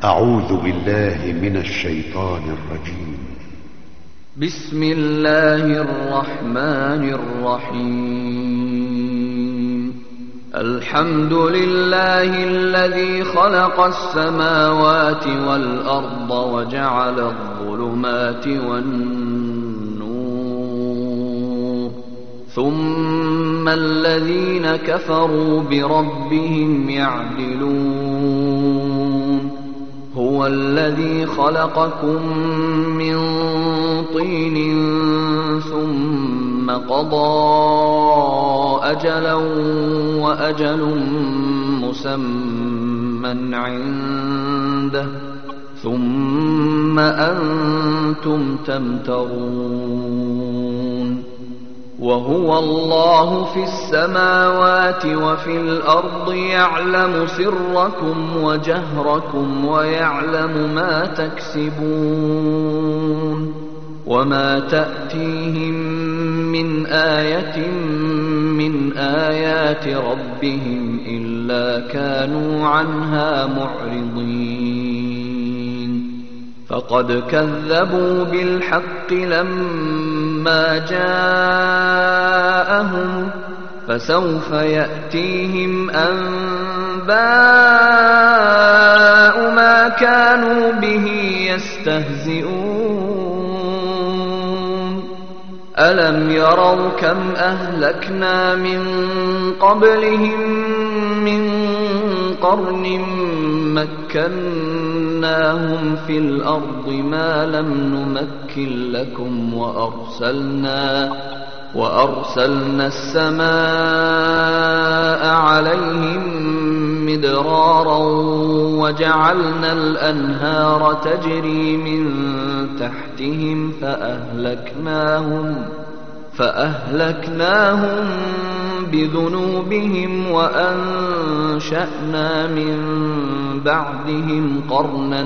أعوذ بالله من الشيطان الرجيم. بسم الله الرحمن الرحيم. الحمد لله الذي خلق السماوات والأرض وجعل الظلمات والنور، ثم الذين كفروا بربهم يعدلون. هو الذي خلقكم من طين ثم قضى أجلا وأجل مسمى عنده ثم أنتم تمترون. وهو الله في السماوات وفي الأرض يعلم سركم وجهركم ويعلم ما تكسبون. وما تأتيهم من آية من آيات ربهم إلا كانوا عنها معرضين. فقد كذبوا بالحق لما جاءهم، فسوف يأتيهم أنباء ما كانوا به يستهزئون. ألم يروا كم أهلكنا من قبلهم من قرن مكناهم في الأرض ما لم نمكن لكم، وأرسلنا السماء عليهم مدرارا وجعلنا الأنهار تجري من تحتهم فأهلكناهم بذنوبهم وأنشأنا من بعدهم قرنا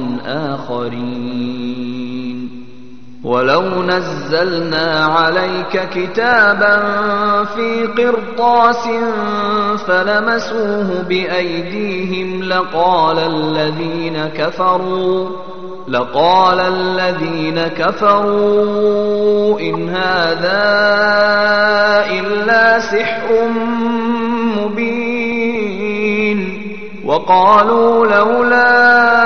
آخرين. ولو نزلنا عليك كتابا في قرطاس فلمسوه بأيديهم لقال الذين كفروا إن هذا إلا سحر مبين. وقالوا لولا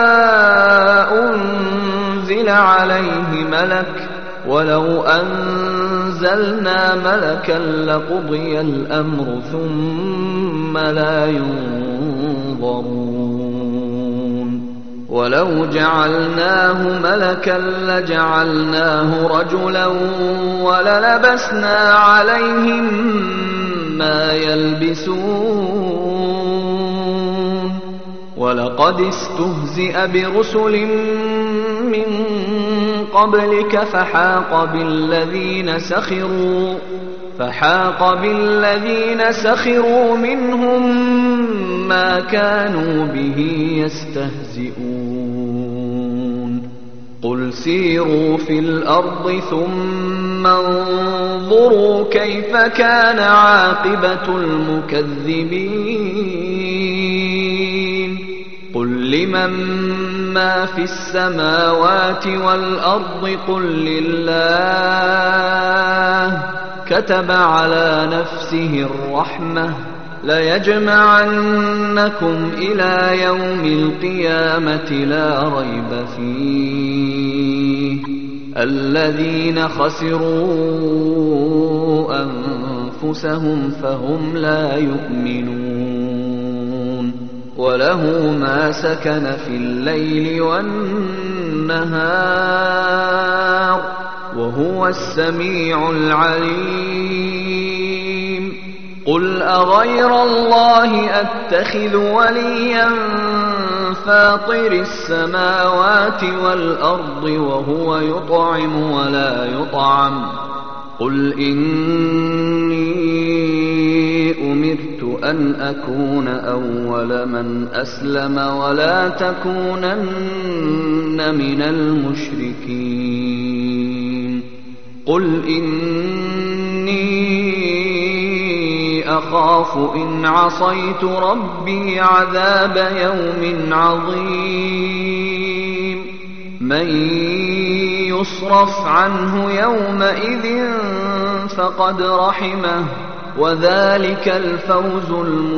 أنزل عليه ملك، ولو أنزلنا ملكا لقضي الأمر ثم لا ينظرون. ولو جعلناه ملكا لجعلناه رجلا وللبسنا عليهم ما يلبسون. ولقد استهزئ برسل من قبلك فحاق بالذين سخروا منهم ما كانوا به يستهزئون. قل سيروا في الأرض ثم انظروا كيف كان عاقبة المكذبين. قل لمن ما في السماوات والأرض قل لله. كتب على نفسه الرحمة ليجمعنكم إلى يوم القيامة لا ريب فيه. الذين خسروا أنفسهم فهم لا يؤمنون. وله ما سكن في الليل والنهار وهو السميع العليم. قل أغير الله أتخذ وليا فاطر السماوات والأرض وهو يطعم ولا يطعم. قل إني أمرت أن أكون أول من أسلم ولا تكونن من المشركين. قل إني أخاف إن عصيت ربي عذاب يوم عظيم من يصرف عنه يومئذ فقد رحمه وذلك الفوز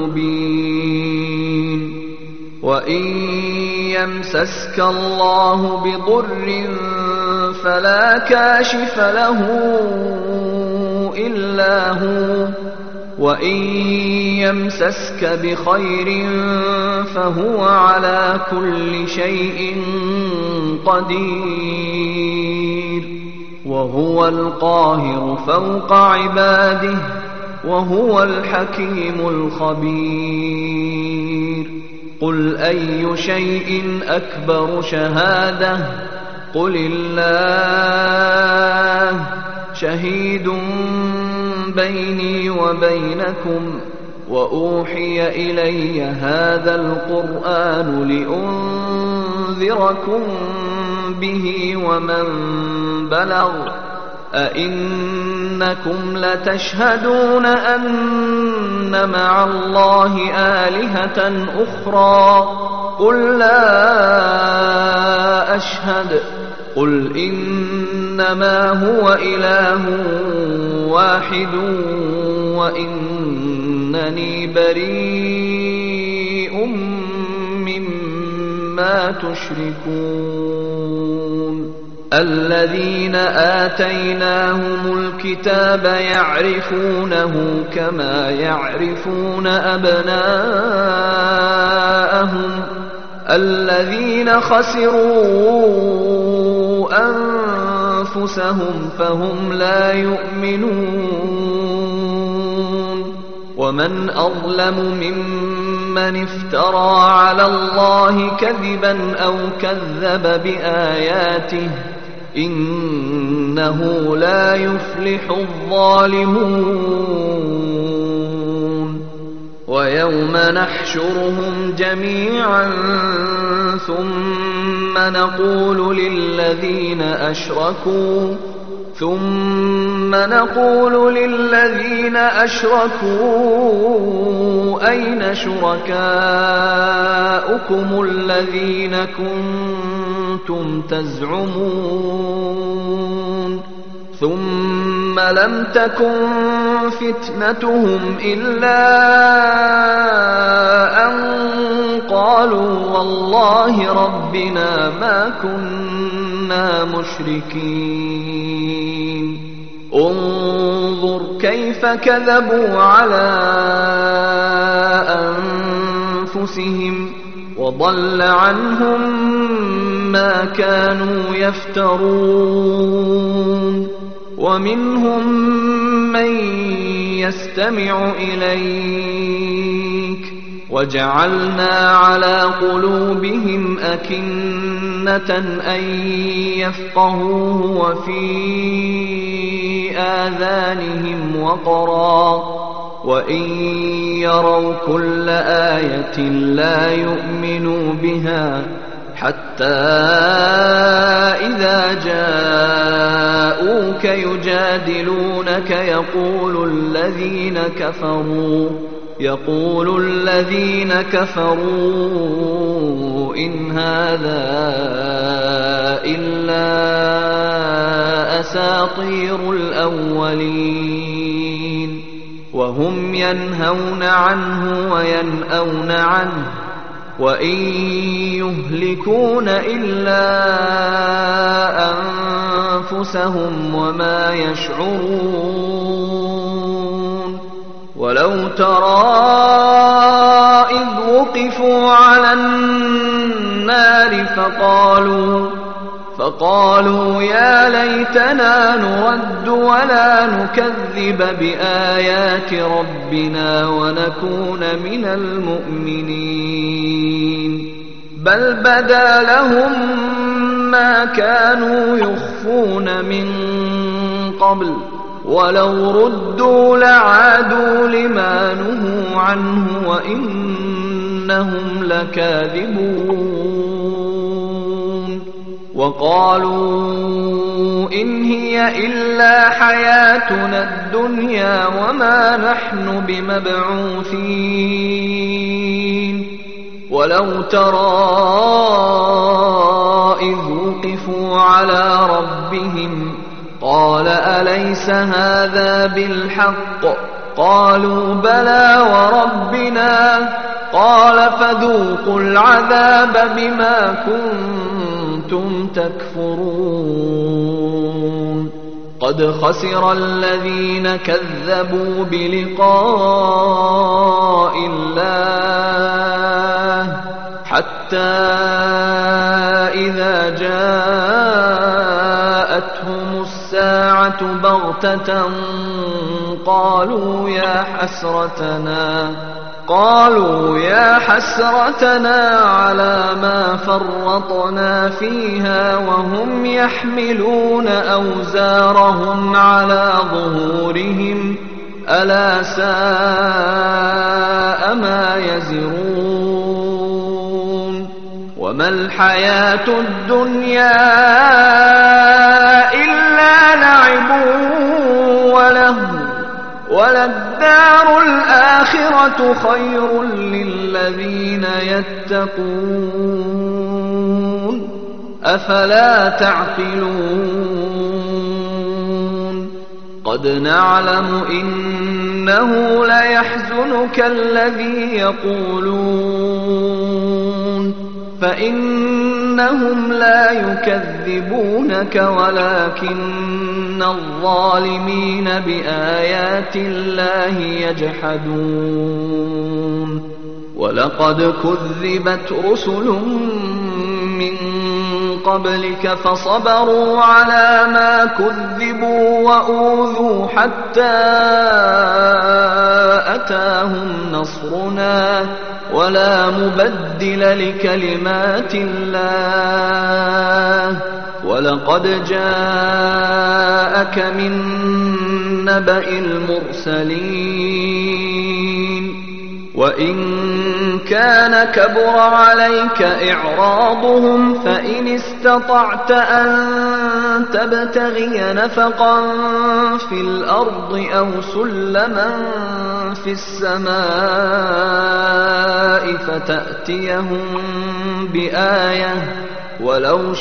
المبين وإن يمسسك الله بضر فلا كاشف له إلا هو وإن يمسسك بخير فهو على كل شيء قدير وهو القاهر فوق عباده وهو الحكيم الخبير قل أي شيء أكبر شهادة قل الله شهيد بيني وبينكم وأوحي إلي هذا القرآن لأنذركم به ومن بلغ أئنكم لتشهدون أن مع الله آلهة أخرى قل لا أشهد قل إنما هو إله واحد وإنني بريء مما تشركون الذين آتيناهم الكتاب يعرفونه كما يعرفون أبناءهم الذين خسروا أنفسهم فهم لا يؤمنون ومن أظلم ممن افترى على الله كذبا أو كذب بآياته إنه لا يفلح الظالمون ويوم نحشرهم جميعا ثم نقول للذين أشركوا أين شركاؤكم الذين كنتم تزعمون ثم لم تكن فتنتهم إلا أن قالوا والله ربنا ما كنا مشركين انظر كيف كذبوا على أنفسهم وضل عنهم ما كانوا يفترون ومنهم من يستمع إليك وجعلنا على قلوبهم أكنة أن يفقهوه وفي آذانهم وقرا وإن يروا كل آية لا يؤمنوا بها حتى إذا جاءوك يجادلونك يقول الذين كفروا إن هذا إلا أساطير الأولين وهم ينهون عنه وينأون عنه وإن يهلكون إلا أنفسهم وما يشعرون ولو ترى إذ وقفوا على النار فقالوا يا ليتنا نرد ولا نكذب بآيات ربنا ونكون من المؤمنين بل بدا لهم ما كانوا يخفون من قبل ولو ردوا لعادوا لما نهوا عنه وإنهم لكاذبون وقالوا إن هي إلا حياتنا الدنيا وما نحن بمبعوثين ولو ترى إذ وقفوا ربهم قال أليس هذا بالحق قالوا بلى وربنا قال فذوقوا العذاب بما كنتم تكفرون قد خسر الذين كذبوا بلقاء الله حتى إذا جاءتهم الساعة بغتة قالوا يا حسرتنا على ما فرطنا فيها وهم يحملون أوزارهم على ظهورهم ألا ساء ما يزرون وما الحياة الدنيا إلا لعب ولهو وللدار الآخرة خير للذين يتقون أفلا تعقلون قد نعلم إنه ليحزنك الذي يقولون فإنهم لا يكذبونك ولكن الظالمين بآيات الله يجحدون ولقد كذبت رسل من قبلك فصبروا على ما كذبوا وأوذوا حتى أتاهم نصرنا ولا مبدل لكلمات الله ولقد جاءك من نبأ المرسلين وإن كان كبر عليك إعراضهم فإن استطعت أن تبتغي نفقا في الأرض أو سلما في السماء فتأتيهم بآية ولو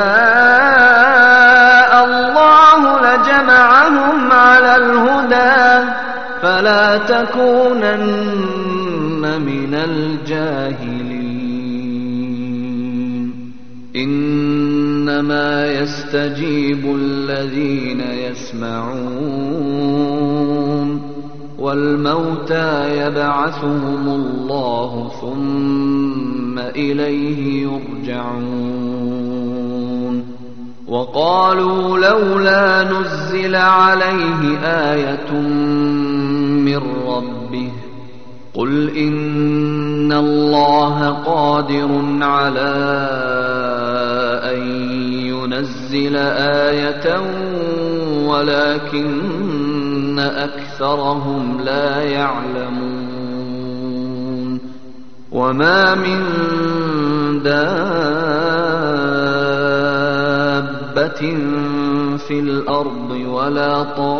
شاء الله لجمعهم على الهدى فلا تكونن من الجاهلين إنما يستجيب الذين يسمعون والموتى يبعثهم الله ثم إليه يرجعون وقالوا لولا نزل عليه آية من ربه قل إن الله قادر على أن ينزل آية ولكن أكثرهم لا يعلمون وما من دابة في الأرض ولا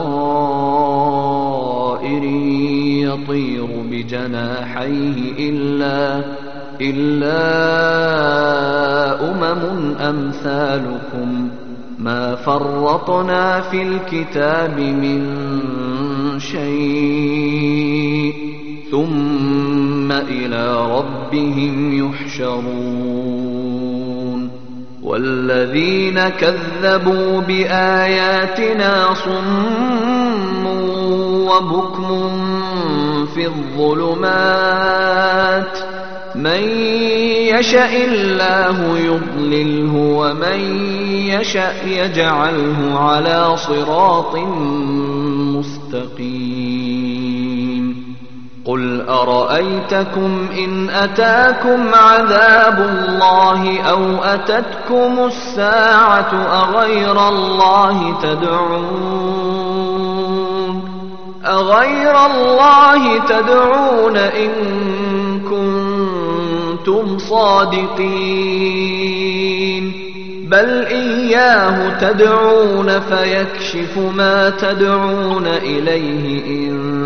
طائر يطير بجناحيه إلا أمم أمثالكم ما فرطنا في الكتاب من شيء ثم إلى ربهم يحشرون والذين كذبوا بآياتنا صم وبكم في الظلمات من يشاء الله يضلله ومن يشاء يجعله على صراط مستقيم قل أرأيتكم إن أتاكم عذاب الله أو أتتكم الساعة أغير الله تدعون إن كنتم صادقين بل إياه تدعون فيكشف ما تدعون إليه إن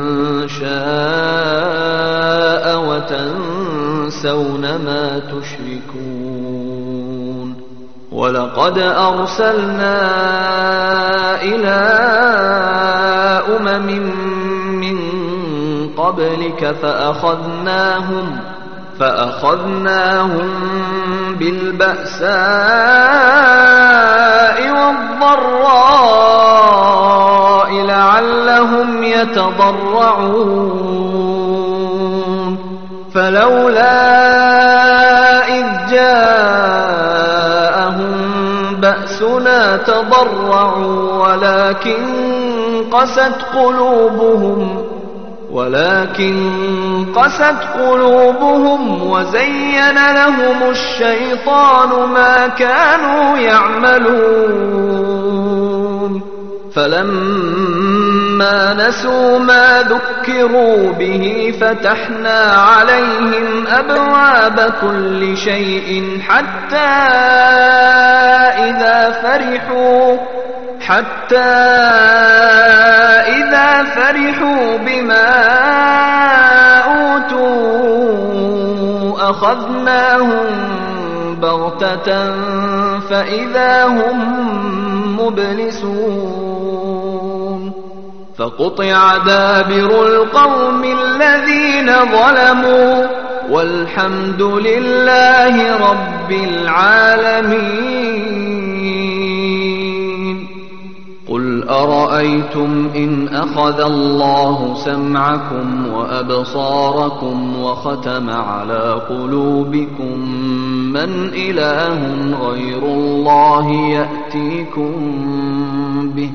شاء وتنسون ما تشركون ولقد أرسلنا إلى من قبلك فأخذناهم بالبأساء والضراء لعلهم يتضرعون فلولا إذ جاءهم بأسنا تضرعوا ولكن قست قلوبهم وزين لهم الشيطان ما كانوا يعملون فلما نسوا ما ذكروا به فتحنا عليهم أبواب كل شيء حتى إذا فرحوا بما أوتوا أخذناهم بغتة فإذا هم مبلسون فقطع دابر القوم الذين ظلموا والحمد لله رب العالمين. قل أرأيتم إن أخذ الله سمعكم وأبصاركم وختم على قلوبكم من إله غير الله يأتيكم به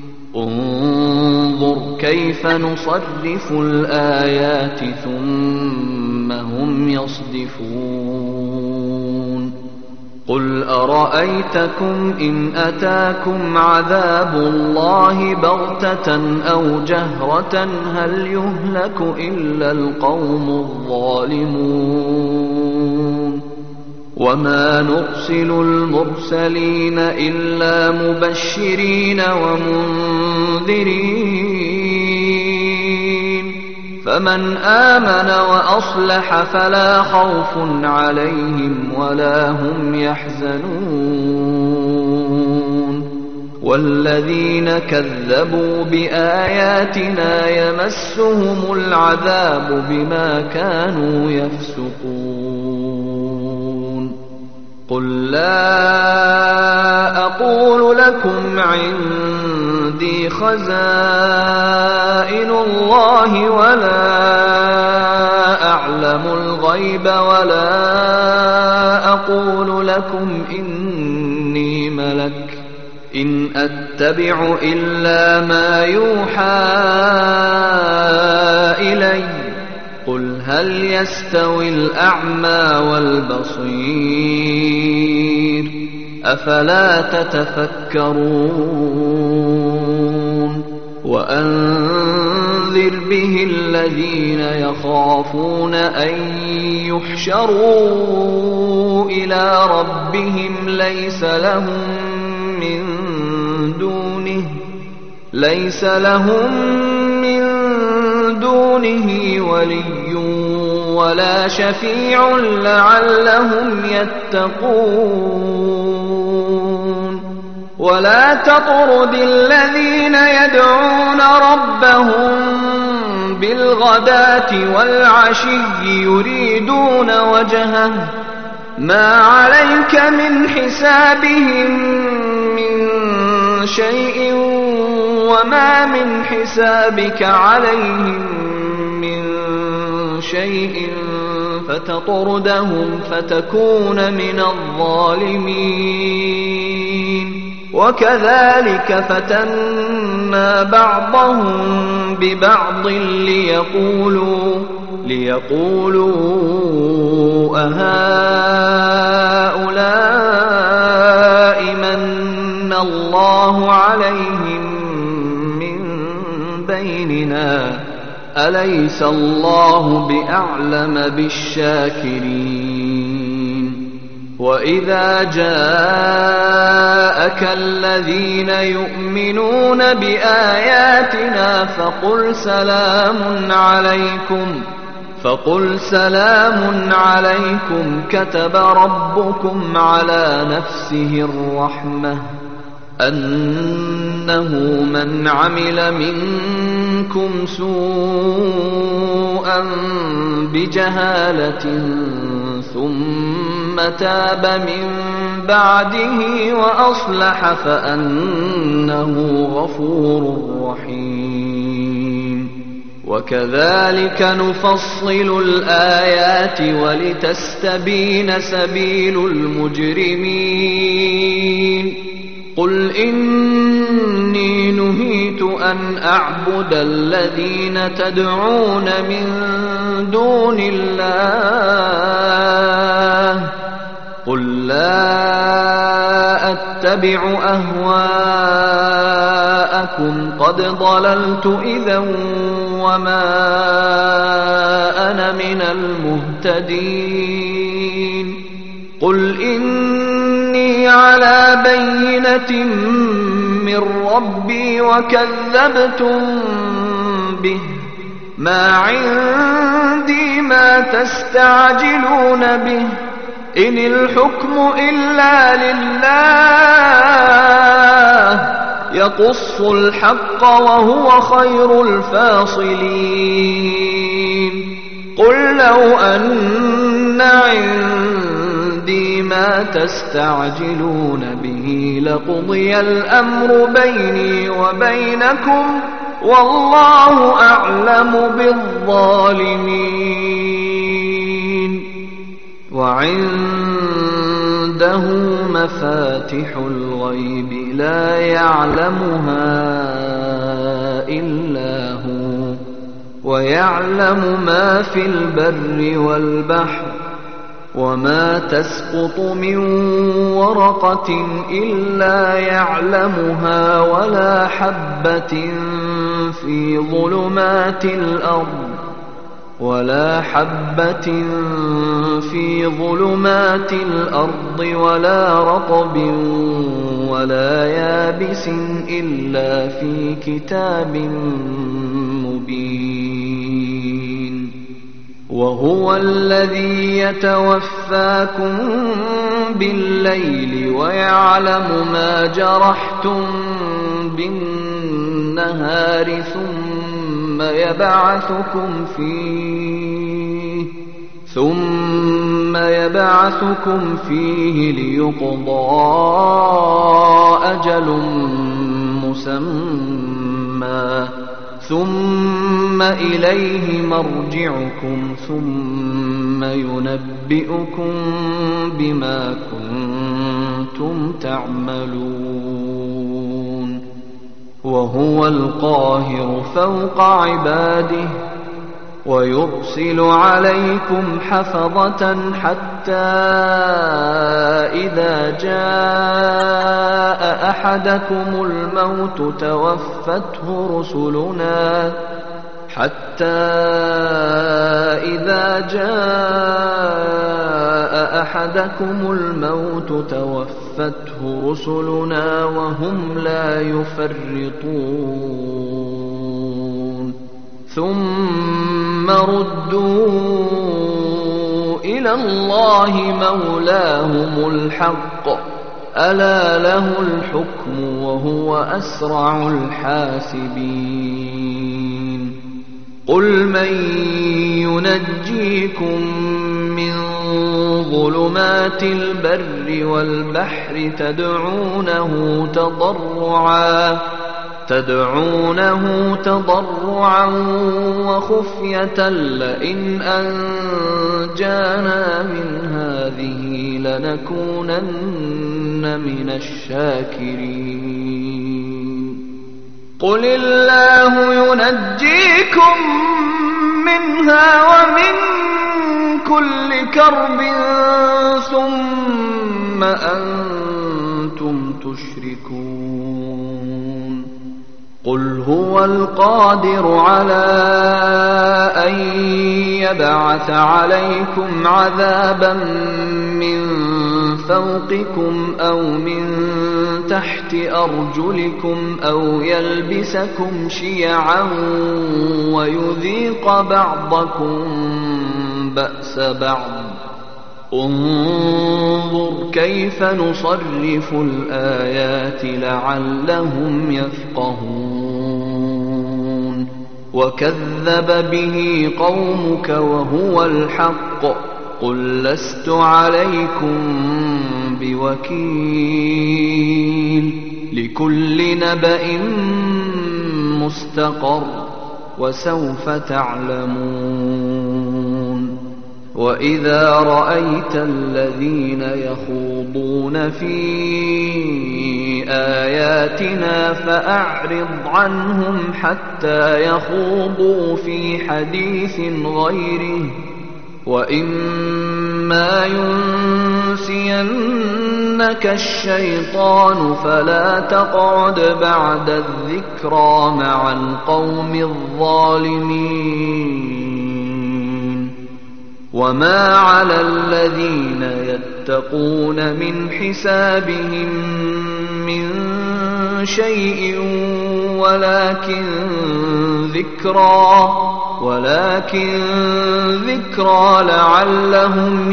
انظر كيف نصرف الآيات ثم هم يصدفون. قل أرأيتكم إن أتاكم عذاب الله بغتة أو جهرة هل يهلك إلا القوم الظالمون وما نرسل المرسلين إلا مبشرين ومنذرين فمن آمن وأصلح فلا خوف عليهم ولا هم يحزنون والذين كذبوا بآياتنا يمسهم العذاب بما كانوا يفسقون. قل لا أقول لكم عندي خزائن الله ولا أعلم الغيب ولا أقول لكم إني ملك إن أتبع إلا ما يوحى إلي قل هل يستوي الأعمى والبصير أفلا تتفكرون. وأنذر به الذين يخافون أن يحشروا إلى ربهم ليس لهم من دونه ولي ولا شفيع لعلهم يتقون. ولا تطرد الذين يدعون ربهم بالغداة والعشي يريدون وجهه ما عليك من حسابهم من شيء وما من حسابك عليهم من شيء فتطردهم فتكون من الظالمين. وكذلك فتنا بعضهم ببعض ليقولوا أهؤلاء من الله عليهم من بيننا أليس الله بأعلم بالشاكرين. وإذا جاءك الذين يؤمنون بآياتنا فقل سلام عليكم كتب ربكم على نفسه الرحمة أنه من عمل منكم سوءا بجهالة ثم تاب من بعده وأصلح فأنه غفور رحيم. وكذلك نفصل الآيات ولتستبين سبيل المجرمين. قل إني نهيت أن أعبد الذين تدعون من دون الله قل لا أتبع أهواءكم قد ضللت إذا وما أنا من المهتدين. قل إني على بينة من ربي وكذبتم به ما عندي ما تستعجلون به إن الحكم إلا لله يقص الحق وهو خير الفاصلين. قل لو أن عندي ما تستعجلون به لقضي الأمر بيني وبينكم والله أعلم بالظالمين. وعنده مفاتح الغيب لا يعلمها إلا هو ويعلم ما في البر والبحر وما تسقط من ورقة إلا يعلمها ولا حبة في ظلمات الأرض ولا رطب ولا يابس إلا في كتاب مبين. وهو الذي يتوفاكم بالليل ويعلم ما جرحتم بالنهار ثم يبعثكم فيه ليقضى أجل مسمى ثم إليه مرجعكم ثم ينبئكم بما كنتم تعملون. وهو القاهر فوق عباده ويرسل عليكم حفظة حتى إذا جاء أحدكم الموت توفته رسلنا وهم لا يفرطون ثم ردوا إلى الله مولاهم الحق ألا له الحكم وهو أسرع الحاسبين. قل من ينجيكم من ظلمات البر والبحر تدعونه تضرعا وخفية لئن أنجانا من هذه لنكونن من الشاكرين. قل الله ينجيكم منها ومن كل كرب ثم أنتم تشركون. قل هو القادر على أن يبعث عليكم عذابا من فوقكم أو من تحت أرجلكم أو يلبسكم شيعا ويذيق بعضكم بأس بعض انظر كيف نصرف الآيات لعلهم يفقهون وكذب به قومك وهو الحق قل لست عليكم بوكيل لكل نبأ مستقر وسوف تعلمون وإذا رأيت الذين يخوضون في آياتنا فأعرض عنهم حتى يخوضوا في حديث غيره وإما ينسينك الشيطان فلا تقعد بعد الذكرى مع القوم الظالمين وما على الذين يتقون من حسابهم من شيء ولكن ذكرى لعلهم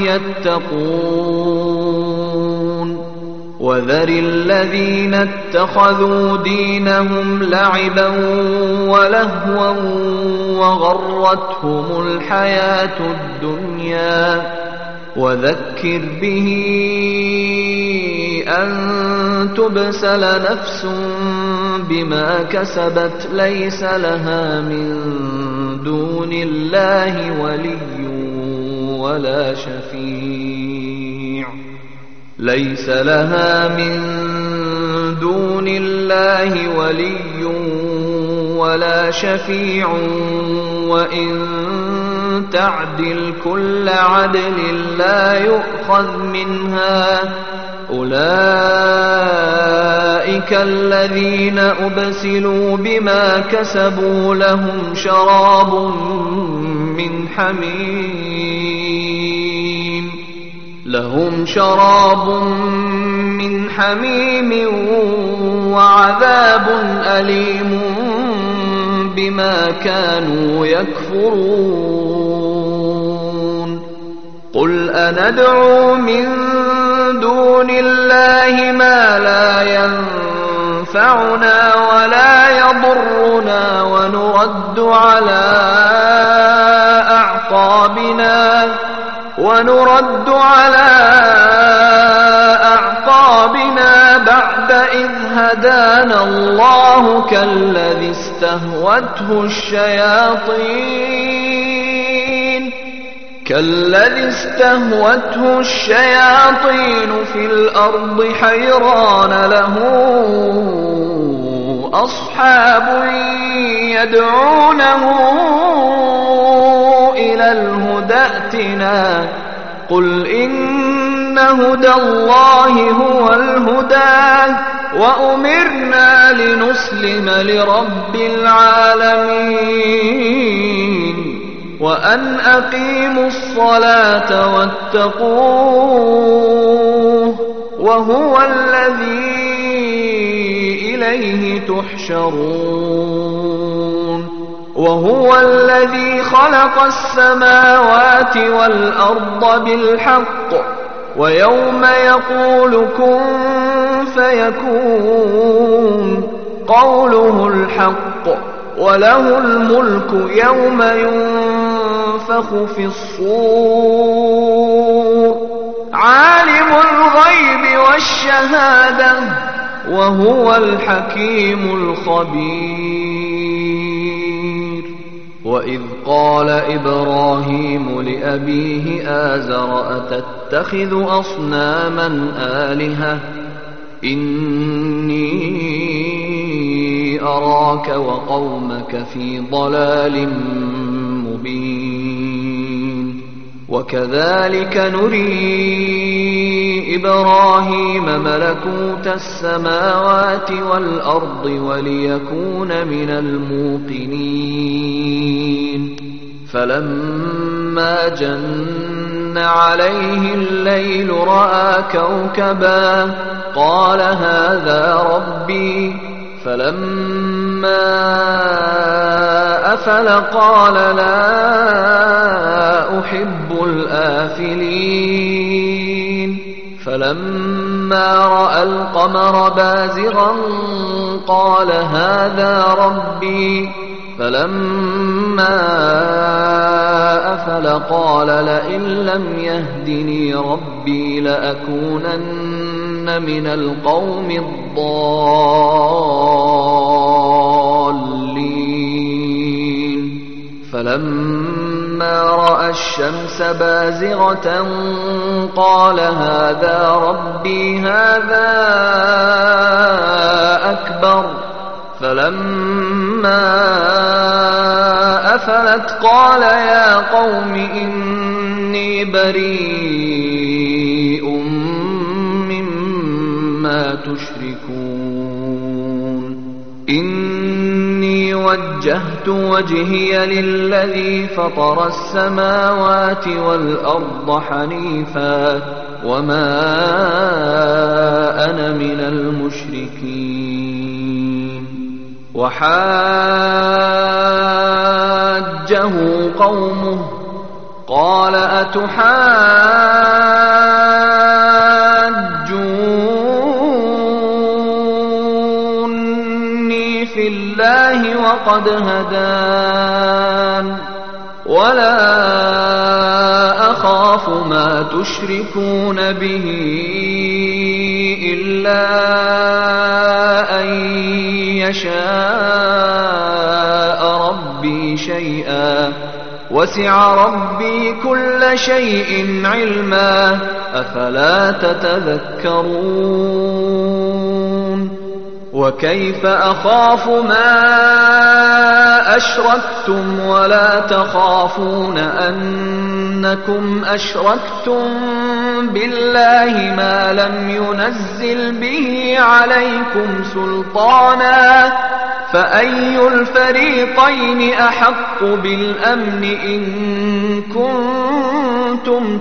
يتقون وذر الذين اتخذوا دينهم لعبا ولهوا وغرتهم الحياة الدنيا وذكر به أن تبسل نفس بما كسبت ليس لها من دون الله ولي ولا شفيع وإن تعدل كل عدل لا يؤخذ منها أولئك الذين أبسلوا بما كسبوا لهم شراب من حميم وعذاب أليم بما كانوا يكفرون قل أندعو من دون الله ما لا ينفعنا ولا يضرنا ونرد على أعقابنا بعد إذ هدانا الله كالذي استهوته الشياطين في الأرض حيران له أصحاب يدعونه إلى الهدى ائتنا قل إن هدى الله هو الهدى وأمرنا لنسلم لرب العالمين وأن أقيموا الصلاة واتقوه وهو الذي إليه تحشرون وهو الذي خلق السماوات والأرض بالحق ويوم يقول كن فيكون قوله الحق وله الملك يوم ينفخ في الصور عالم الغيب والشهادة وهو الحكيم الخبير وإذ قال إبراهيم لأبيه آزر أتتخذ أصناما آلهة إني أراك وقومك في ضلال مبين وكذلك نري إبراهيم ملكوت السماوات والأرض وليكون من الموقنين فلما جن عليه الليل رأى كوكبا قال هذا ربي فلما أفل قال لا أحب الآفلين فلما رأى القمر بازغا قال هذا ربي فلما أفل قال لئن لم يهدني ربي لأكونن من القوم الضالين فلما رأى الشمس بازغة قال هذا ربي هذا أكبر فلما أفلت قال يا قوم إني بريء مما تشركون إني وجهت وجهي للذي فطر السماوات والأرض حنيفا وما أنا من المشركين وحاجه قومه قال أتحاجوني في الله وقد هدان ولا أخاف ما تشركون به إلا أن يشاء ربي شيئا وسع ربي كل شيء علما أفلا تتذكرون وكيف أخاف ما أشركتم ولا تخافون أنكم أشركتم بالله ما لم ينزل به عليكم سلطانا فأي الفريقين أحق بالأمن إن كنتم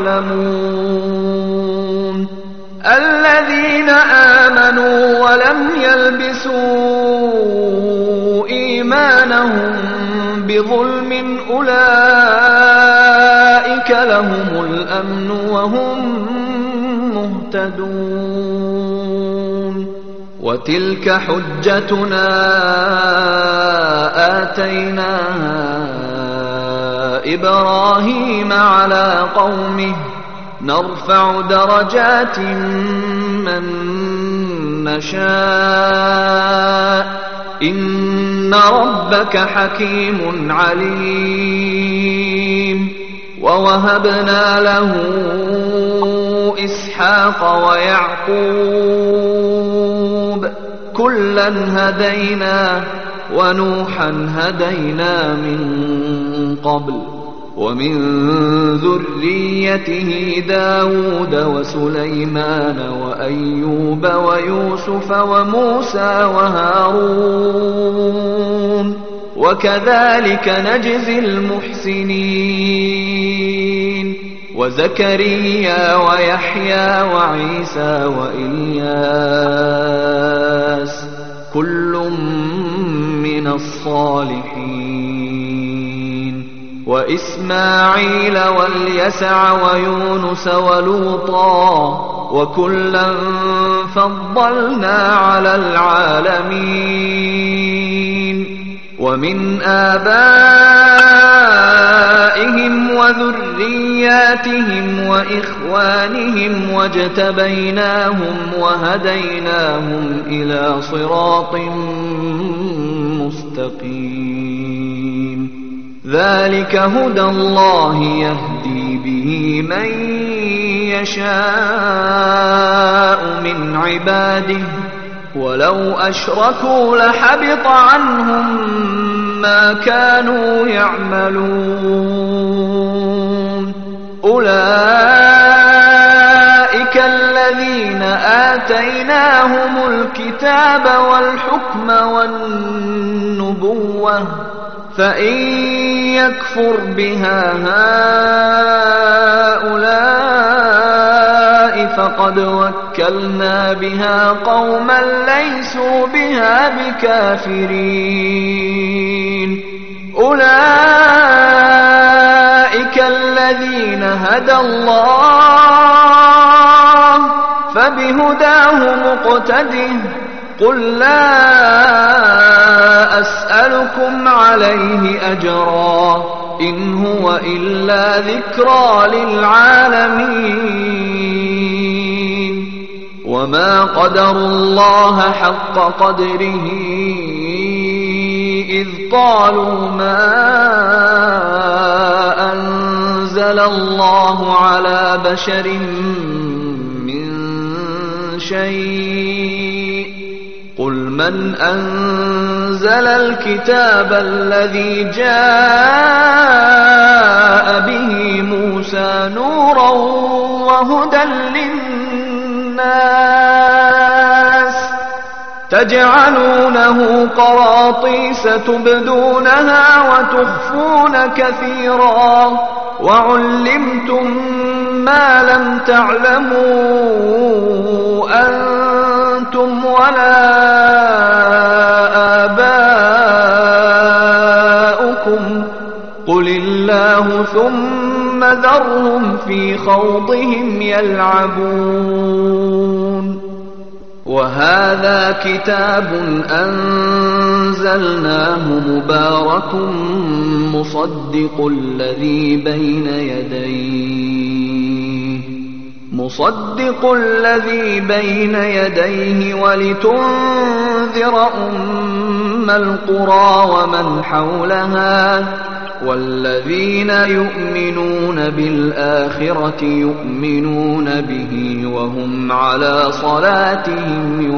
تعلمون الذين آمنوا ولم يلبسوا إيمانهم بظلم أولئك لهم الأمن وهم مهتدون وتلك حجتنا آتيناها إبراهيم على قومه نرفع درجات من نشاء إن ربك حكيم عليم ووهبنا له إسحاق ويعقوب كلا هدينا ونوحا هدينا من قبل ومن ذريته داود وسليمان وأيوب ويوسف وموسى وهارون وكذلك نجزي المحسنين وزكريا ويحيى وعيسى وإلياس كل من الصالحين وإسماعيل واليسع ويونس ولوطا وكلا فضلنا على العالمين ومن آبائهم وذرياتهم وإخوانهم واجتبيناهم وهديناهم إلى صراط مستقيم ذلك هدى الله يهدي به من يشاء من عباده ولو أشركوا لحبط عنهم ما كانوا يعملون أولئك الذين آتيناهم الكتاب والحكم والنبوة فإن يكفر بها هؤلاء فقد وكلنا بها قوما ليسوا بها بكافرين أولئك الذين هدى الله فبهداه مقتده قل لا أسألكم عليه أجرا إن هو إلا ذكرى للعالمين وما قدروا الله حق قدره إذ قالوا ما أنزل الله على بشر من شيء قل من أنزل الكتاب الذي جاء به موسى نورا وهدى للناس تجعلونه قراطيس تبدونها وتخفون كثيرا وعلمتم ما لم تعلموا أنتم ولا آباؤكم قل الله ثم ذرهم في خوضهم يلعبون وهذا كتاب أنزلناه مبارك مصدق الذي بين يديه ولتنذر أم القرى ومن حولها والذين يؤمنون بالآخرة يؤمنون به وهم على صلاتهم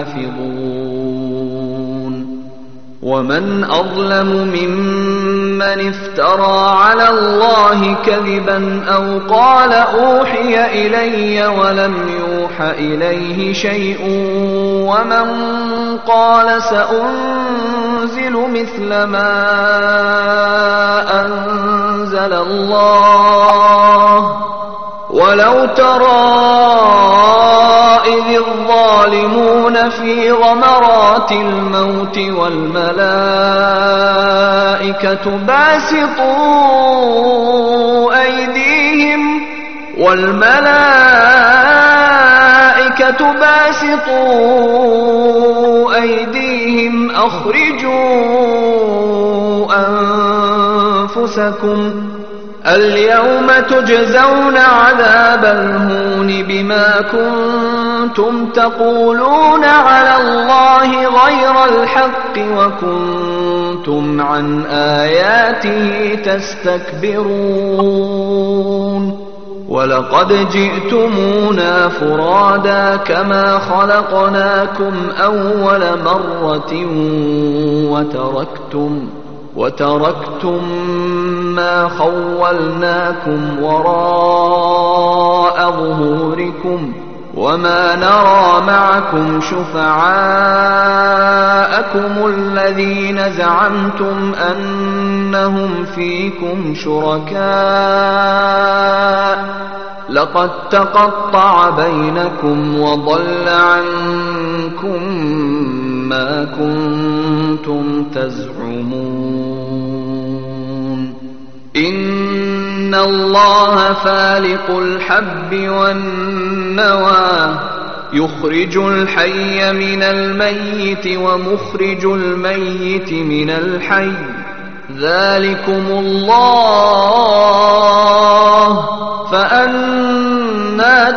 يحافظون ومن أظلم ممن افترى على الله كذبا أو قال أوحي إلي ولم يوح إليه شيء ومن قال سأنزل مثل ما أنزل الله ولو ترى إذ الظالمون في غمرات الموت والملائكة باسطوا أيديهم أخرجوا أنفسكم اليوم تجزون عذاب الهون بما كنتم تقولون على الله غير الحق وكنتم عن آياته تستكبرون ولقد جئتمونا فرادا كما خلقناكم أول مرة وتركتم ما خولناكم وراء ظهوركم وما نرى معكم شفعاءكم الذين زعمتم أنهم فيكم شركاء لقد تقطع بينكم وضل عنكم ما كنتم تزعمون إن الله فالق الحب والنوى يخرج الحي من الميت ومخرج الميت من الحي ذلكم الله فأنى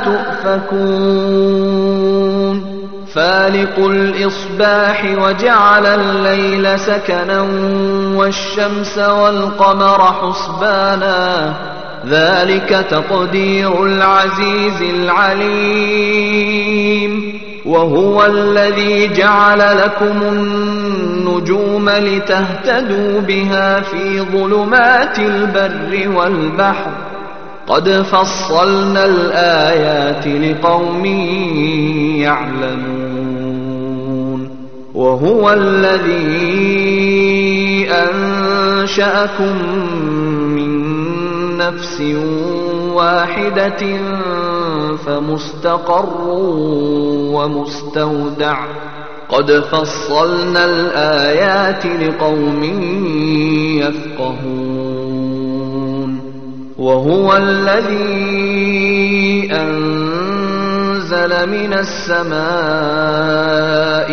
تؤفكون فالق الإصباح وجعل الليل سكنا والشمس والقمر حسبانا ذلك تقدير العزيز العليم وهو الذي جعل لكم النجوم لتهتدوا بها في ظلمات البر والبحر قد فصلنا الآيات لقوم يعلمون وهو الذي أنشأكم من نفس واحدة فمستقر ومستودع قد فصلنا الآيات لقوم يفقهون وهو الذي أنزل من السماء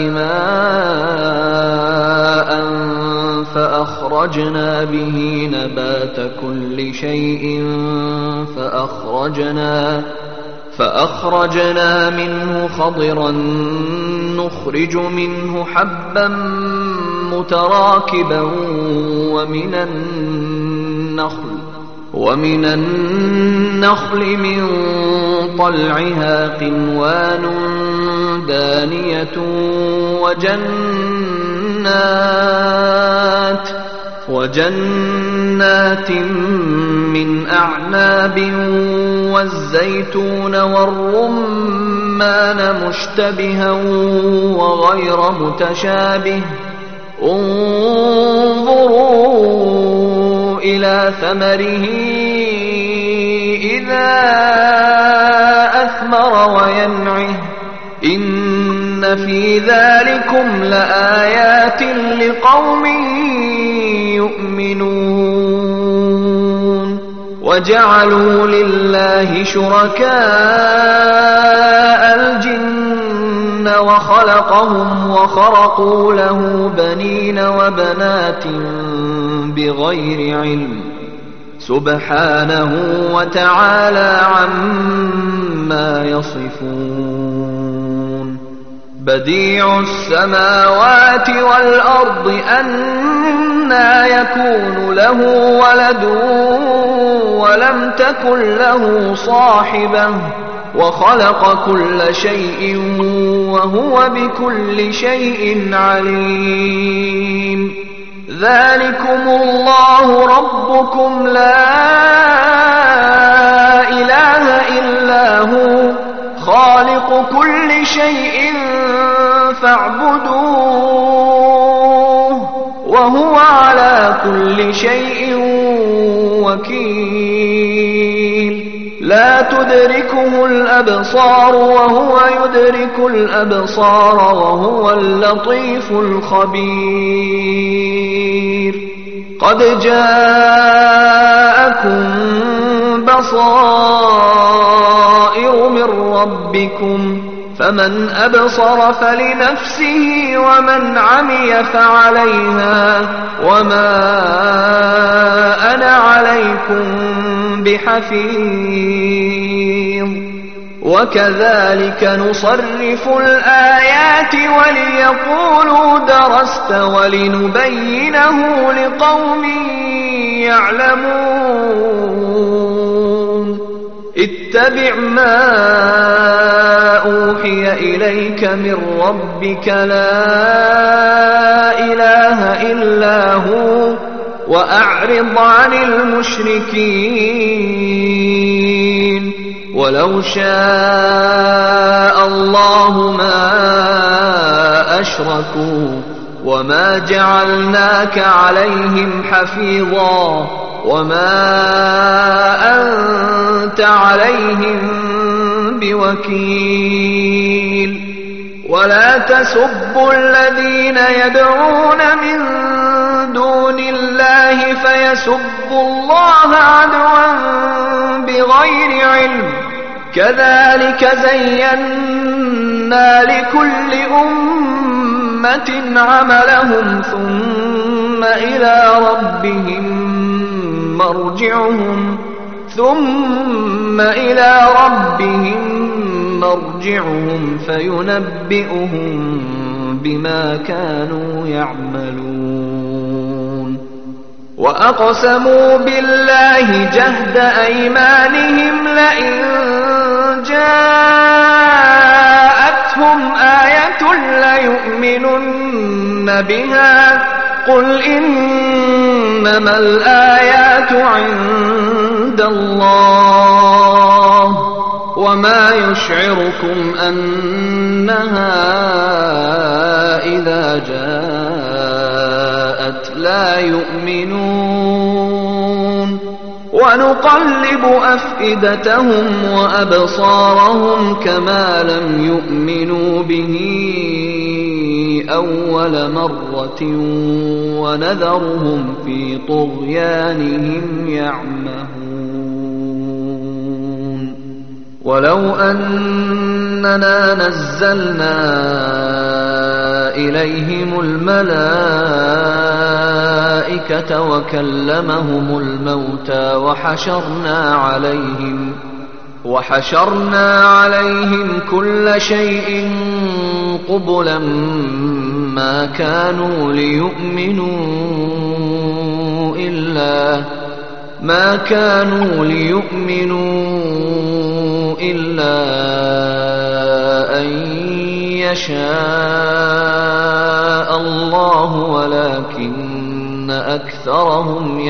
ماء فأخرجنا به نبات كل شيء فأخرجنا منه خضرا نخرج منه حبا متراكبا ومن النخل من طلعها قنوان دانية وجنات من أعناب والزيتون والرمان مشتبها وغير متشابه انظروا إلى ثمره إذا أثمر وينعه إن في ذلكم لآيات لقوم يؤمنون وجعلوا لله شركاء الجن وخلقهم وخرقوا له بنين وبنات بغير علم سبحانه وتعالى عما يصفون بديع السماوات والأرض أنى يكون له ولد ولم تكن له صاحبة وخلق كل شيء وهو بكل شيء عليم ذلكم الله ربكم لا إله إلا هو خالق كل شيء فاعبدوه وهو على كل شيء وكيل لا تدركه الأبصار وهو يدرك الأبصار وهو اللطيف الخبير قد جاءكم بصائر من ربكم فمن أبصر فلنفسه ومن عمي فعليها وما أنا عليكم بحفيظ وكذلك نصرف الآيات وليقولوا درست ولنبينه لقوم يعلمون اتبع ما أوحي إليك من ربك لا إله إلا هو وأعرض عن المشركين ولو شاء الله ما أشركوا وما جعلناك عليهم حفيظا وما أنت عليهم بوكيل ولا تسبوا الذين يدعون من دون الله فيسبوا الله عدوا بغير علم كذلك زينا لكل أمة عملهم ثم إلى ربهم مرجعهم فينبئهم بما كانوا يعملون وأقسموا بالله جهد أيمانهم لئن جاءتهم آية ليؤمنن بها قل إنما الآيات عند الله وما يشعركم أنها إذا جاءت لا يؤمنون ونقلب أفئدتهم وأبصارهم كما لم يؤمنوا به أول مرة ونذرهم في طغيانهم يعمهون ولو أننا نزلنا إليهم الملائكة وكلمهم الموتى وحشرنا عليهم كل شيء قبلا ما كانوا ليؤمنوا إلا أن يشاء الله ولكن أكثرهم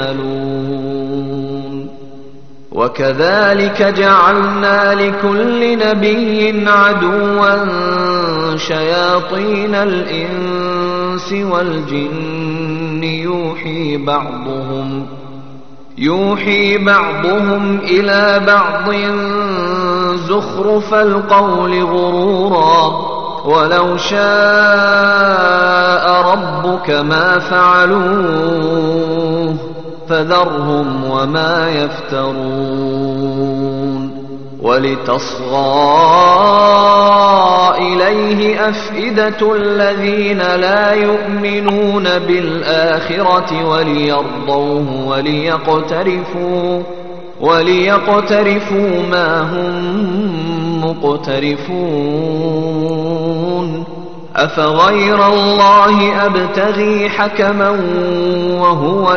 يجهلون وكذلك جعلنا لكل نبي عدوا شياطين الإنس والجن يوحي بعضهم إلى بعض زخرف القول غرورا ولو شاء ربك ما فعلوه فذرهم وما يفترون ولتصغى إليه أفئدة الذين لا يؤمنون بالآخرة وليرضوه وليقترفوا ما هم مقترفون أفغير الله أبتغي حكما وهو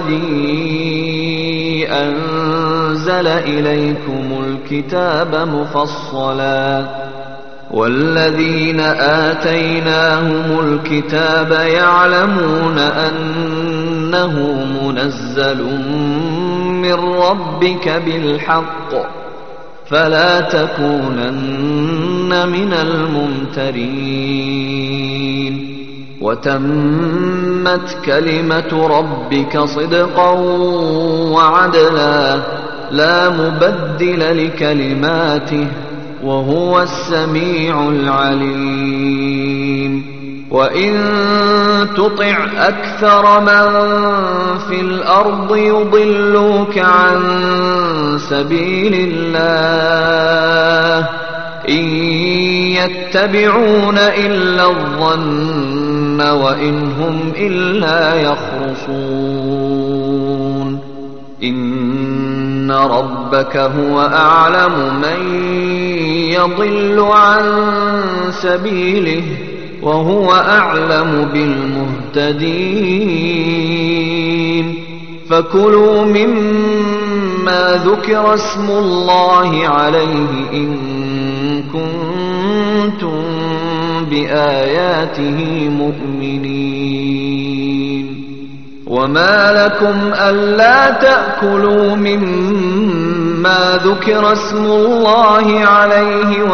الذي أنزل إليكم الكتاب مفصلا والذين آتيناهم الكتاب يعلمون أنه منزل من ربك بالحق فلا تكونن من الممترين وتمت كلمة ربك صدقا وعدلا لا مبدل لكلماته وهو السميع العليم وإن تطع أكثر من في الأرض يضلوك عن سبيل الله إن يتبعون إلا الظن وإن هم إلا يخرصون إن ربك هو أعلم من يضل عن سبيله وهو أعلم بالمهتدين فكلوا مما ذكر اسم الله عليه إن كنتم بآياته مؤمنين وما لكم ألا تأكلوا مما ذكر اسم الله عليه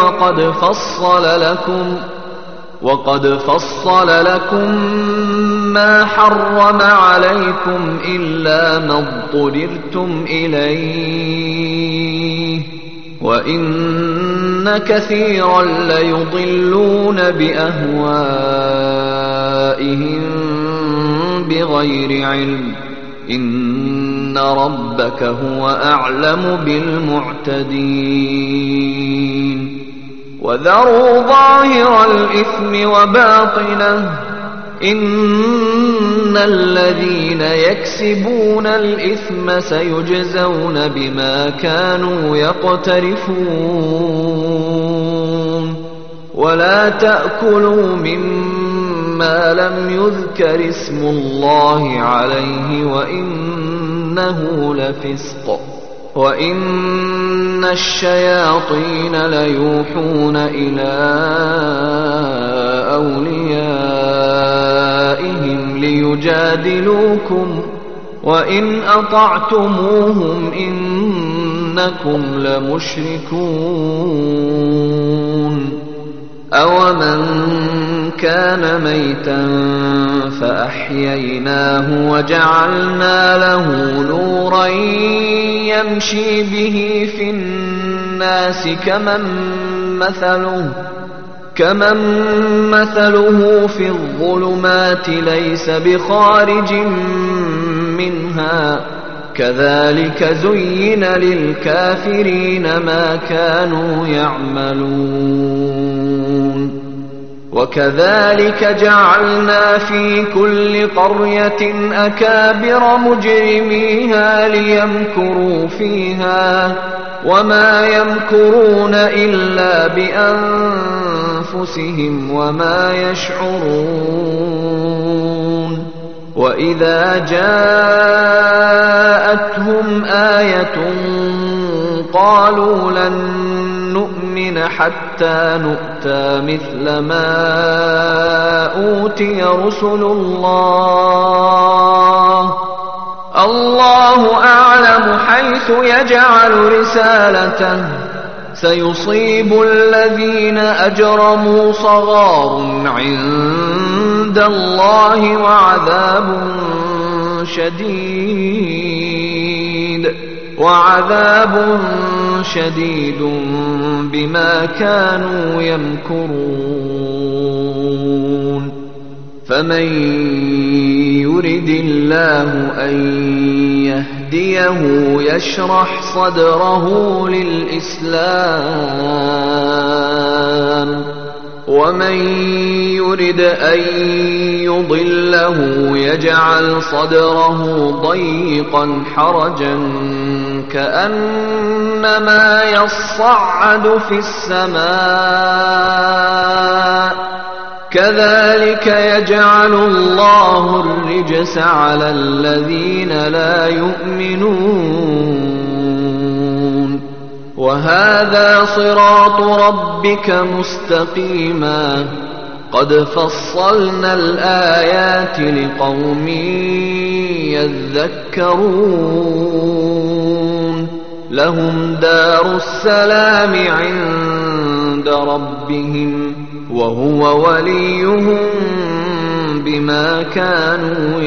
وقد فصل لكم ما حرم عليكم إلا ما اضطررتم إليه وإن كثيرا ليضلون بأهوائهم بغير علم إن ربك هو أعلم بالمعتدين وذروا ظاهر الإثم وباطنه إن الذين يكسبون الإثم سيجزون بما كانوا يقترفون ولا تأكلوا مما لم يذكر اسم الله عليه وإنه لفسق وإن الشياطين ليوحون إلى أوليائهم ليجادلوكم وإن أطعتموهم إنكم لمشركون أومن كان ميتا فأحييناه وجعلنا له نورا يمشي به في الناس كمن مثله في الظلمات ليس بخارج منها كذلك زين للكافرين ما كانوا يعملون وكذلك جعلنا في كل قرية أكابر مجرميها ليمكروا فيها وما يمكرون إلا بأنفسهم وما يشعرون وإذا جاءتهم آية قالوا لن نؤمن حتى نؤتى مثل ما أوتي رسل الله أعلم حيث يجعل رسالته سيصيب الذين أجرموا صغار عند الله وعذاب شديد بما كانوا يمكرون فمن يرد الله أن يهديه يشرح صدره للإسلام ومن يرد أن يضله يجعل صدره ضيقا حرجا كأنما يصعد في السماء كذلك يجعل الله الرجس على الذين لا يؤمنون وهذا صراط ربك مستقيما قد فصلنا الآيات لقوم يذكرون لهم دار السلام عند ربهم وهو وليهم بما كانوا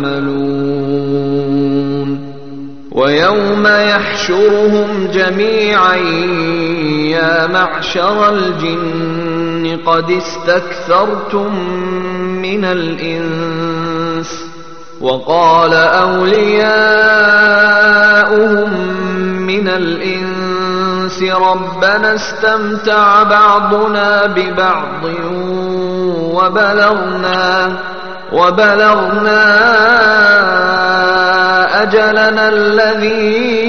يعملون ويوم يحشرهم جميعا يا معشر الجن قد استكثرتم من الإنس وقال أولياؤهم من الإنس ربنا استمتع بعضنا ببعض وبلغنا أجلنا الذي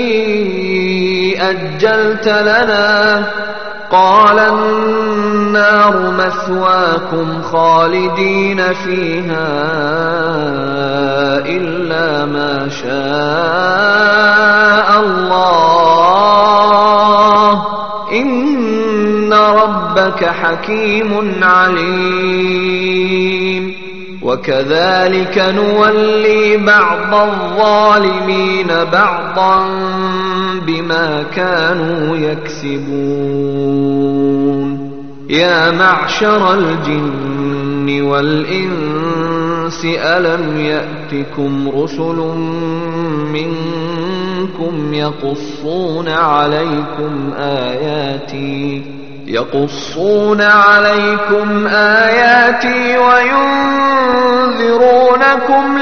أجلت لنا قال النار مثواكم خالدين فيها إلا ما شاء الله إن ربك حكيم عليم وكذلك نولي بعض الظالمين بعضا بما كانوا يكسبون يا معشر الجن والإنس ألم يأتكم رسل منكم يقصون عليكم آياتي وينذرونكم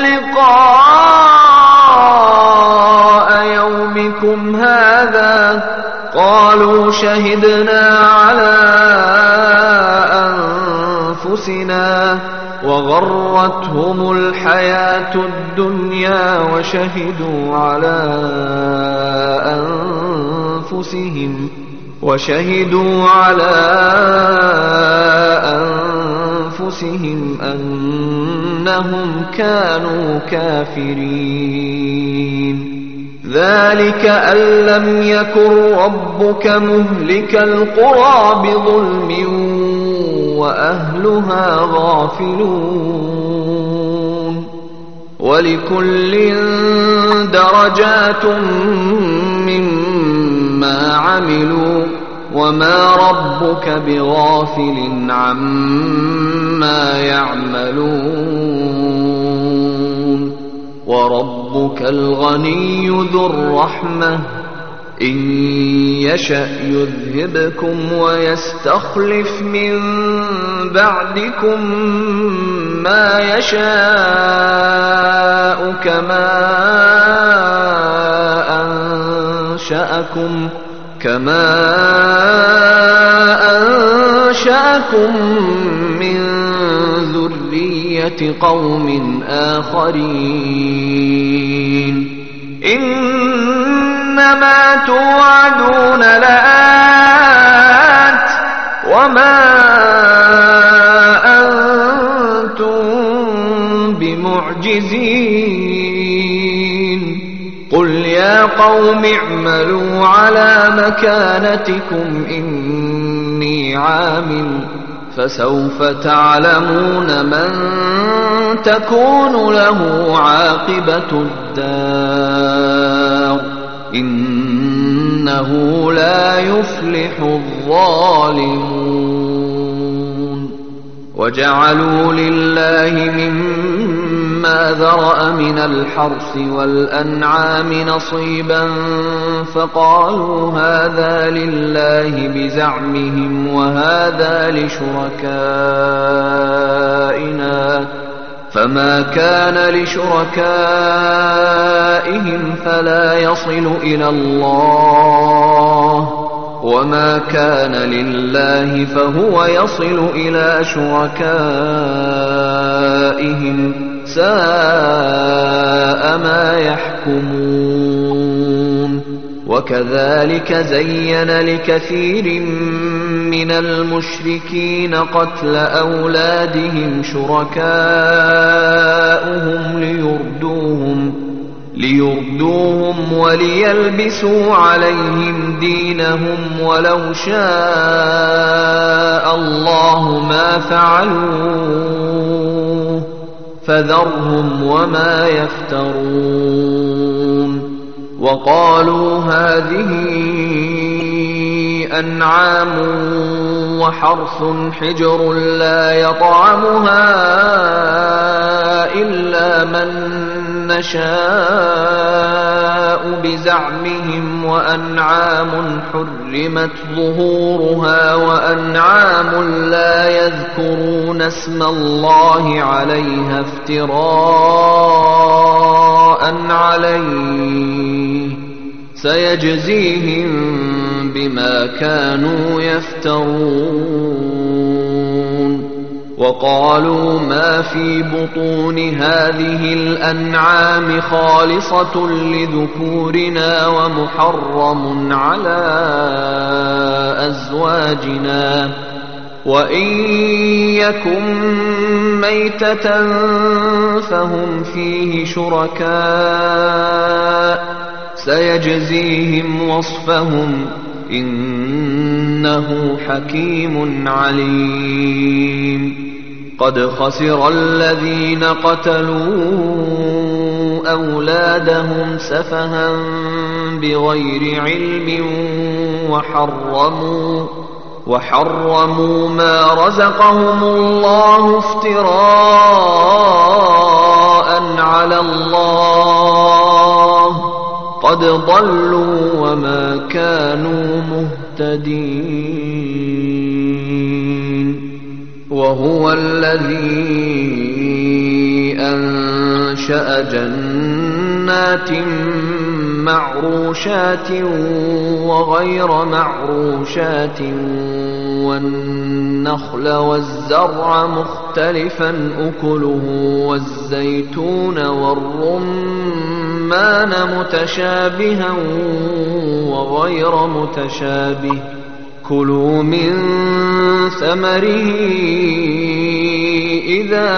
لقاء يومكم هذا قالوا شهدنا على أنفسنا وغرتهم الحياة الدنيا وشهدوا على أنفسهم أنهم كانوا كافرين ذلك أن لم يكن ربك مهلك القرى بظلم وأهلها غافلون ولكل درجات مما عملوا وما ربك بغافل عما يعملون وربك الغني ذو الرحمة إن يشأ يذهبكم ويستخلف من بعدكم ما يشاء كما أنشأكم من ذرية قوم آخرين إنما توعدون لآت وما أنتم بمعجزين قل يا قوم اعملوا على مكانتكم إني عامل فسوف تعلمون من تكون له عاقبة الدار إنه لا يفلح الظالمون وجعلوا لله مما ذرأ من الحرث والأنعام نصيبا فقالوا هذا لله بزعمهم وهذا لشركائنا فما كان لشركائهم فلا يصل إلى الله وما كان لله فهو يصل إلى شركائهم ساء ما يحكمون وكذلك زين لكثير من المشركين قتل أولادهم شركاؤهم ليردوهم وليلبسوا عليهم دينهم ولو شاء الله ما فعلوه فذرهم وما يفترون وقالوا هذه أنعام وحرث حجر لا يطعمها إلا من نشاء بزعمهم وأنعام حرمت ظهورها وأنعام لا يذكرون اسم الله عليها افتراء عليه سيجزيهم بما كانوا يفترون وقالوا ما في بطون هذه الأنعام خالصة لذكورنا ومحرم على أزواجنا وإن يكن ميتة فهم فيه شركاء سيجزيهم وصفهم إنه حكيم عليم قد خسر الذين قتلوا أولادهم سفها بغير علم وحرموا ما رزقهم الله افتراء على الله قد ضلوا وما كانوا مهتدين وهو الذي أنشأ جنات معروشات وغير معروشات والنخل والزرع مختلفا أكله والزيتون والرمان متشابها وغير متشابه كلوا من ثمره إذا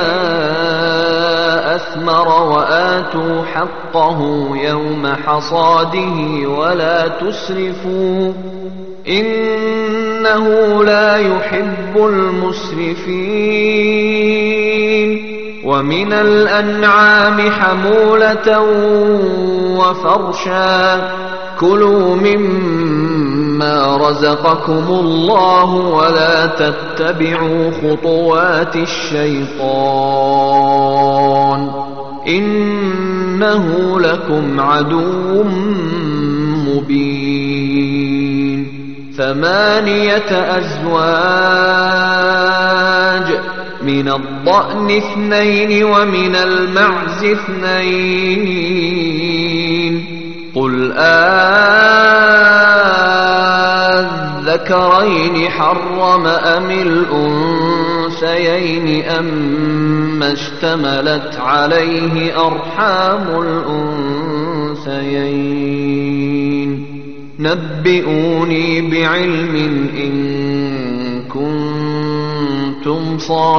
أثمر وآتوا حقه يوم حصاده ولا تسرفوا إنه لا يحب المسرفين ومن الأنعام حمولة وفرشا كلوا مما رزقكم الله ولا تتبعوا خطوات الشيطان إنه لكم عدو مبين 8 أزواج من الضأن 2 ومن المعز 2 قل الذكرين حرم أم الأنثيين أما اشتملت عليه أرحام الأنثيين نبئوني بعلم إن كنتم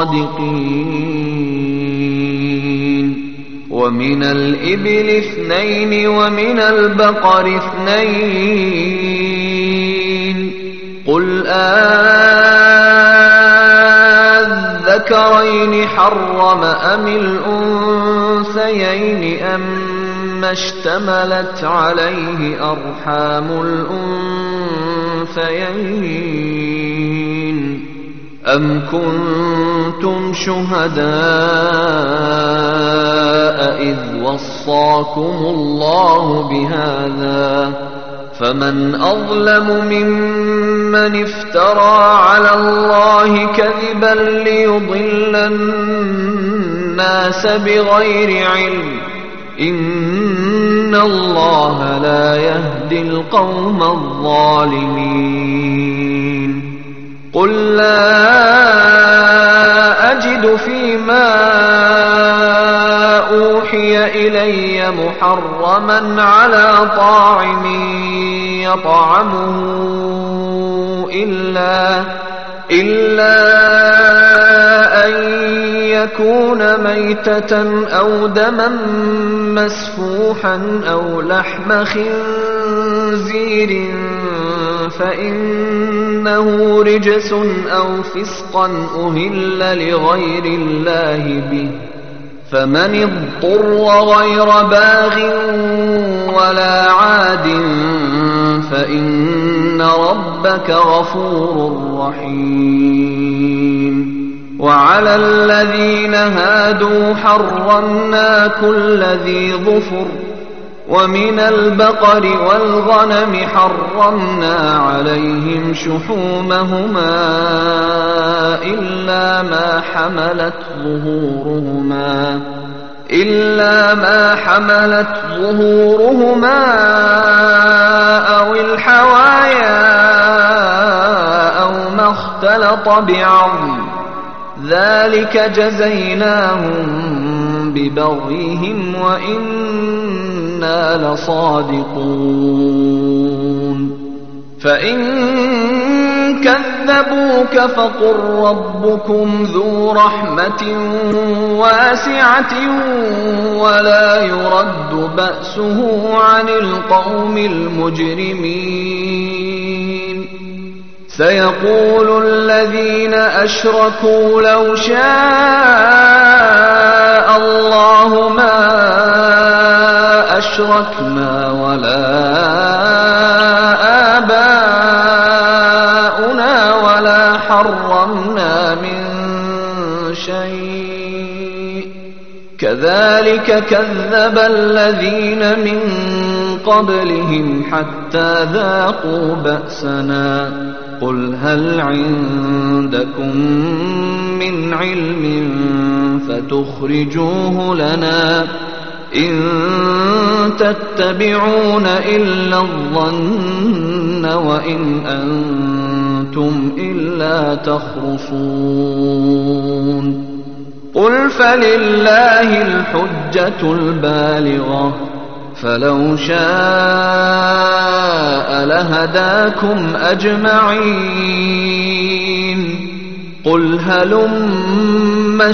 صادقين ومن الإبل 2 ومن البقر 2 قل الذكرين حرم أم الأنثيين أما اشتملت عليه أرحام الأنثيين أم كنتم شهداء إذ وصاكم الله بهذا فمن أظلم ممن افترى على الله كذبا ليضل الناس بغير علم إن الله لا يهدي القوم الظالمين قل لا أجد فيما أوحي إلي محرما على طاعم يطعمه إلا أن يكون ميتة أو دما مسفوحا أو لحم خنزير فإنه رجس أو فسقا أهل لغير الله به فمن اضطر غير باغ ولا عاد فإن ربك غفور رحيم وعلى الذين هادوا حرمنا كل ذي ظفر ومن البقر والغنم حرمنا عليهم شحومهما إلا ما حملت ظهورهما أو الحوايا أو ما اختلط بعظم ذلك جزيناهم ببغيهم وإنا لصادقون فإن كذبوك فقل ربكم ذو رحمة واسعة ولا يرد بأسه عن القوم المجرمين سيقول الذين أشركوا لو شاء الله ما أشركنا ولا آباؤنا ولا حرمنا من شيء كذلك كذب الذين من قبلهم حتى ذاقوا بأسنا قل هل عندكم من علم فتخرجوه لنا إن تتبعون إلا الظن وإن أنتم إلا تخرصون قل فلله الحجة البالغة فلو شاء لهداكم أجمعين قل هلم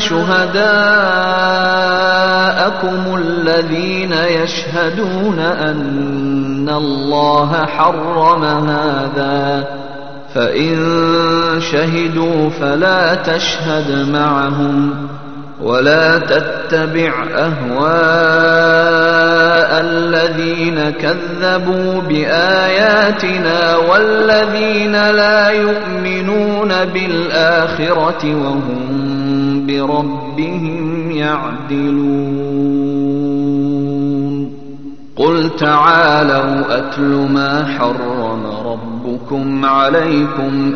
شهداءكم الذين يشهدون أن الله حرم هذا فإن شهدوا فلا تشهد معهم ولا تتبع أهواء الذين كذبوا بآياتنا والذين لا يؤمنون بالآخرة وهم بربهم يعدلون قل تعالوا أتل ما حرم ربكم ربكم عليكم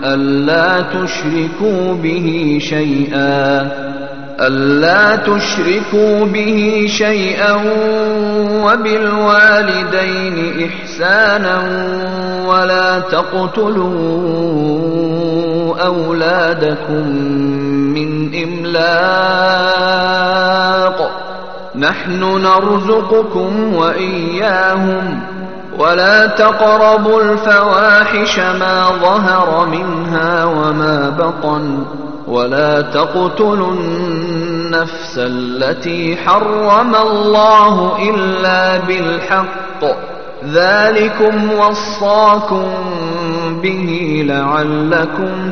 ألا تشركوا به شيئا وبالوالدين إحسانا ولا تقتلوا أولادكم من إملاق نحن نرزقكم وإياهم ولا تقربوا الفواحش ما ظهر منها وما بطن ولا تقتلوا النفس التي حرم الله إلا بالحق ذلكم وصاكم به لعلكم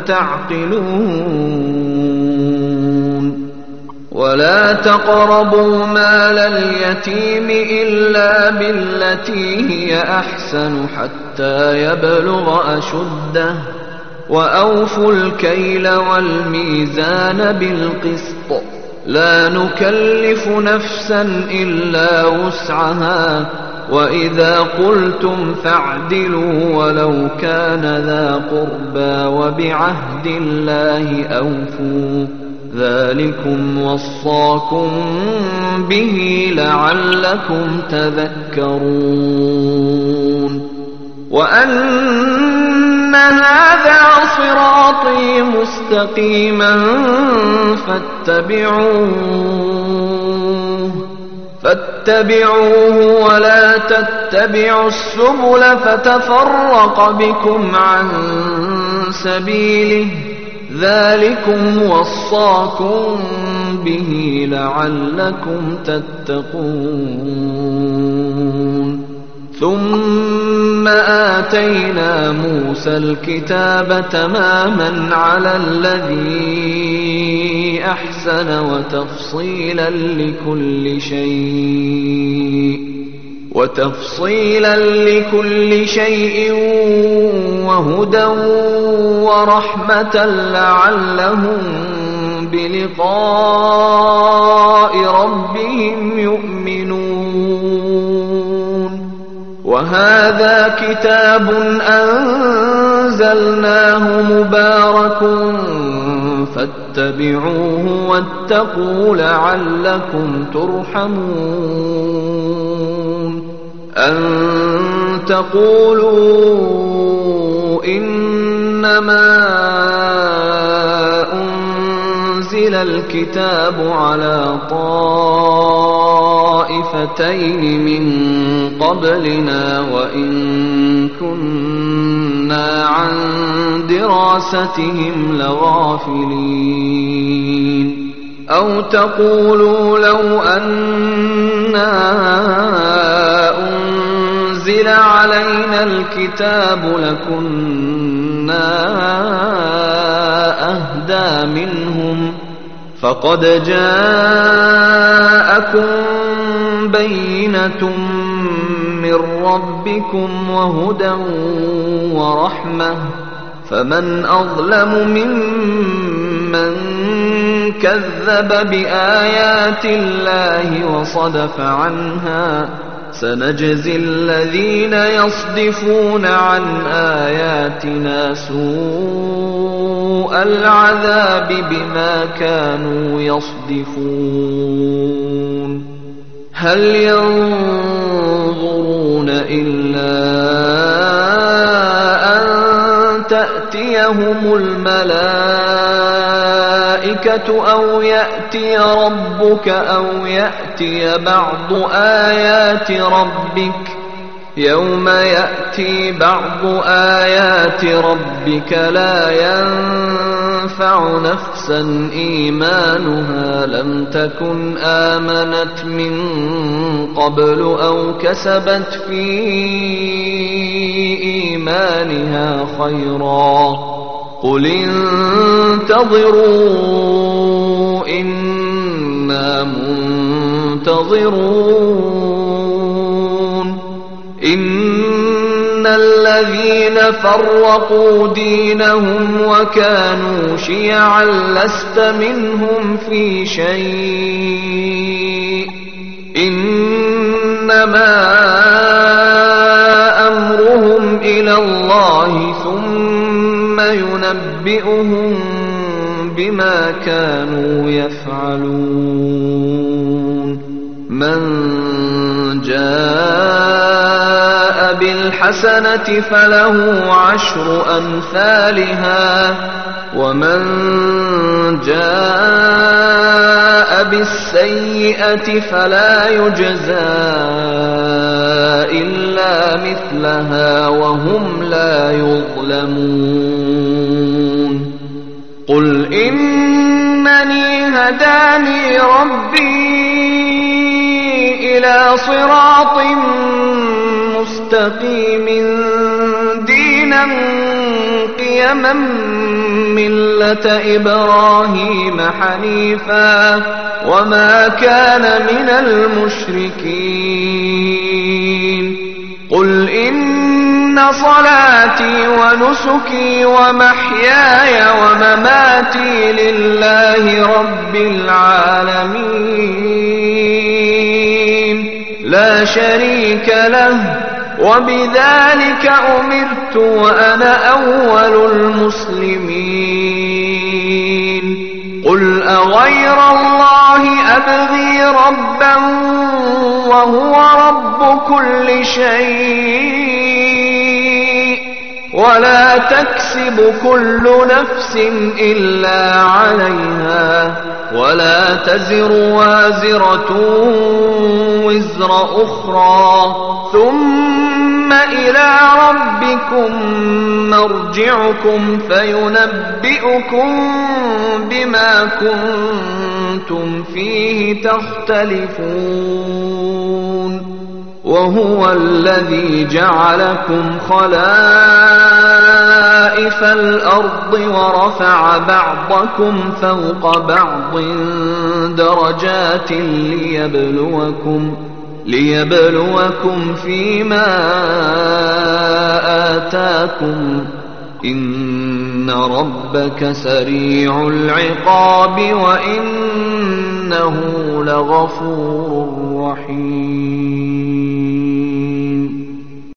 تعقلون ولا تقربوا مال اليتيم إلا بالتي هي أحسن حتى يبلغ أشده وأوفوا الكيل والميزان بالقسط لا نكلف نفسا إلا وسعها وإذا قلتم فاعدلوا ولو كان ذا قربى وبعهد الله أوفوا ذلكم وصاكم به لعلكم تذكرون وأن هذا صراطي مستقيما فاتبعوه ولا تتبعوا السبل فتفرق بكم عن سبيله ذلكم وصاكم به لعلكم تتقون ثم آتينا موسى الكتاب تماما على الذي أحسن وتفصيلا لكل شيء وهدى ورحمة لعلهم بلقاء ربهم يؤمنون وهذا كتاب أنزلناه مبارك فاتبعوه واتقوا لعلكم ترحمون أن تقولوا إنما أنزل الكتاب على طائفتين من قبلنا وإن كنا عن دراستهم لغافلين أو تقولوا لو أنا أنزل علينا الكتاب لكنا أهدى منهم فقد جاءكم بينة من ربكم وهدى ورحمة فمن أظلم ممن كذب بآيات الله وصدف عنها سنجزي الذين يصدفون عن آياتنا سوء العذاب بما كانوا يصدفون هل ينظرون إلا أن تأتيهم الملائكة أو يأتي ربك أو يأتي بعض آيات ربك يوم يأتي بعض آيات ربك لا ينفع نفسا إيمانها لم تكن آمنت من قبل أو كسبت في إيمانها خيرا قل انتظروا إنا منتظرون إن الذين فرقوا دينهم وكانوا شيعا لست منهم في شيء إنما أمرهم إلى الله ثم فينبئهم بما كانوا يفعلون من جاء بالحسنة فله 10 أمثالها ومن جاء بالسيئة فلا يجزى إلا مثلها وهم لا يظلمون قل إنني هداني ربي إلى صراط مستقيم دينا قيما ملة إبراهيم حنيفا وما كان من المشركين قل إن صلاتي ونسكي ومحياي ومماتي لله رب العالمين لا شريك له وبذلك أمرت وأنا أول المسلمين قل أغير الله أبغي ربا وهو رب كل شيء ولا تكسب كل نفس إلا عليها ولا تزر وازرة وزر أخرى ثم إلى ربكم مرجعكم فينبئكم بما كنتم فيه تختلفون وهو الذي جعلكم خلائف الأرض ورفع بعضكم فوق بعض درجات ليبلوكم فيما آتاكم إن ربك سريع العقاب وإنه لغفور رحيم